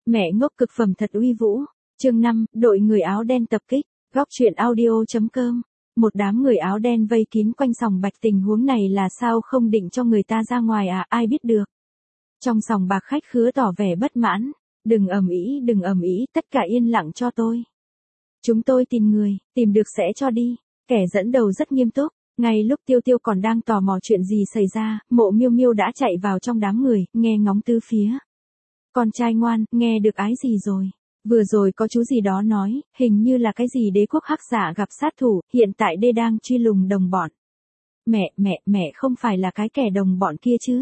Mẹ ngốc cực phẩm thật uy vũ. Chương 5, đội người áo đen tập kích. Góc truyện audio.com. Một đám người áo đen vây kín quanh sòng bạc, tình huống này là sao không định cho người ta ra ngoài à, ai biết được. Trong sòng bạc khách khứa tỏ vẻ bất mãn. Đừng ầm ĩ, tất cả yên lặng cho tôi. Chúng tôi tìm người, tìm được sẽ cho đi. Kẻ dẫn đầu rất nghiêm túc. Ngay lúc Tiêu Tiêu còn đang tò mò chuyện gì xảy ra, Mộ Miêu Miêu đã chạy vào trong đám người, nghe ngóng tứ phía. Con trai ngoan, nghe được ái gì rồi? Vừa rồi có chú gì đó nói, hình như là cái gì đế quốc hắc giả gặp sát thủ, hiện tại đê đang truy lùng đồng bọn. Mẹ không phải là cái kẻ đồng bọn kia chứ?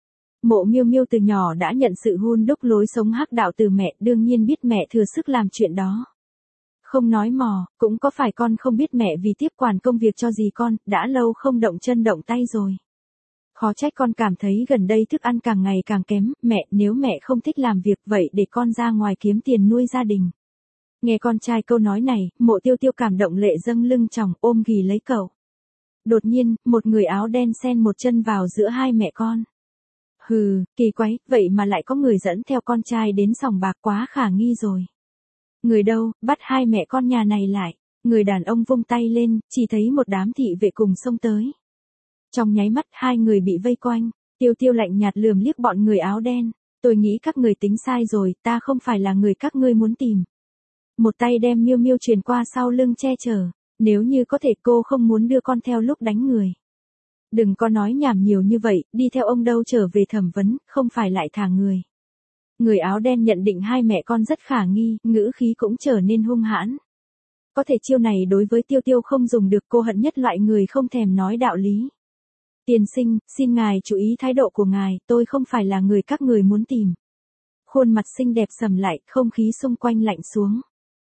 Mộ Miêu Miêu từ nhỏ đã nhận sự hun đúc lối sống hắc đạo từ mẹ, đương nhiên biết mẹ thừa sức làm chuyện đó. Không nói mò, cũng có phải con không biết mẹ vì tiếp quản công việc cho gì con, đã lâu không động chân động tay rồi. Khó trách con cảm thấy gần đây thức ăn càng ngày càng kém, nếu mẹ không thích làm việc vậy để con ra ngoài kiếm tiền nuôi gia đình. Nghe con trai câu nói này, Mộ Tiêu Tiêu cảm động lệ dâng lưng tròng, ôm ghì lấy cậu. Đột nhiên, một người áo đen xen một chân vào giữa hai mẹ con. Hừ, kỳ quái, vậy mà lại có người dẫn theo con trai đến sòng bạc, quá khả nghi rồi. Người đâu, bắt hai mẹ con nhà này lại. Người đàn ông vung tay lên, chỉ thấy một đám thị vệ cùng xông tới. Trong nháy mắt hai người bị vây quanh, Tiêu Tiêu lạnh nhạt lườm liếc bọn người áo đen. Tôi nghĩ các người tính sai rồi, ta không phải là người các ngươi muốn tìm. Một tay đem Miêu Miêu truyền qua sau lưng che chở. Nếu như có thể cô không muốn đưa con theo lúc đánh người. Đừng có nói nhảm nhiều như vậy, đi theo ông đâu trở về thẩm vấn, không phải lại thả người. Người áo đen nhận định hai mẹ con rất khả nghi, ngữ khí cũng trở nên hung hãn. Có thể chiêu này đối với Tiêu Tiêu không dùng được, cô hận nhất loại người không thèm nói đạo lý. Tiên sinh, xin ngài chú ý thái độ của ngài, tôi không phải là người các người muốn tìm. Khuôn mặt xinh đẹp sầm lại, không khí xung quanh lạnh xuống.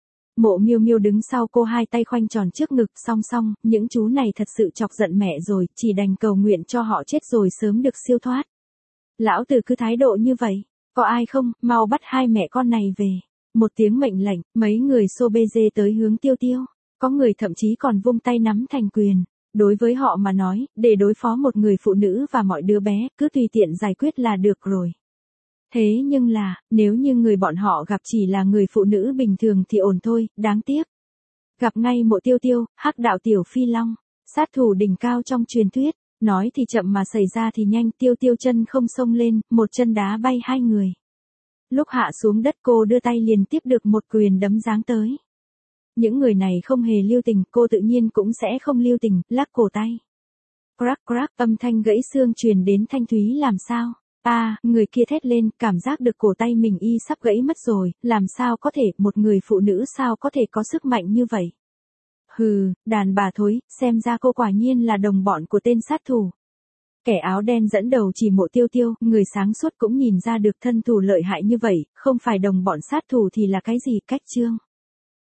Mộ Miêu Miêu đứng sau cô, hai tay khoanh tròn trước ngực, song song, những chú này thật sự chọc giận mẹ rồi, chỉ đành cầu nguyện cho họ chết rồi sớm được siêu thoát. Lão tử cứ thái độ như vậy, có ai không, mau bắt hai mẹ con này về. Một tiếng mệnh lệnh, mấy người xô bê dê tới hướng Tiêu Tiêu, có người thậm chí còn vung tay nắm thành quyền. Đối với họ mà nói, để đối phó một người phụ nữ và mọi đứa bé, cứ tùy tiện giải quyết là được rồi. Thế nhưng là, nếu như người bọn họ gặp chỉ là người phụ nữ bình thường thì ổn thôi, đáng tiếc. Gặp ngay Mộ Tiêu Tiêu, hắc đạo tiểu phi long, sát thủ đỉnh cao trong truyền thuyết, nói thì chậm mà xảy ra thì nhanh. Tiêu Tiêu chân không xông lên, một chân đá bay hai người. Lúc hạ xuống đất cô đưa tay liền tiếp được một quyền đấm giáng tới. Những người này không hề lưu tình, cô tự nhiên cũng sẽ không lưu tình, lắc cổ tay. Crack, âm thanh gãy xương truyền đến thanh thúy. Làm sao? Người kia thét lên, cảm giác được cổ tay mình sắp gãy mất rồi, làm sao có thể, một người phụ nữ sao có thể có sức mạnh như vậy? Hừ, đàn bà thối, xem ra cô quả nhiên là đồng bọn của tên sát thủ. Kẻ áo đen dẫn đầu chỉ Mộ Tiêu Tiêu, người sáng suốt cũng nhìn ra được thân thủ lợi hại như vậy, không phải đồng bọn sát thủ thì là cái gì, cách chương.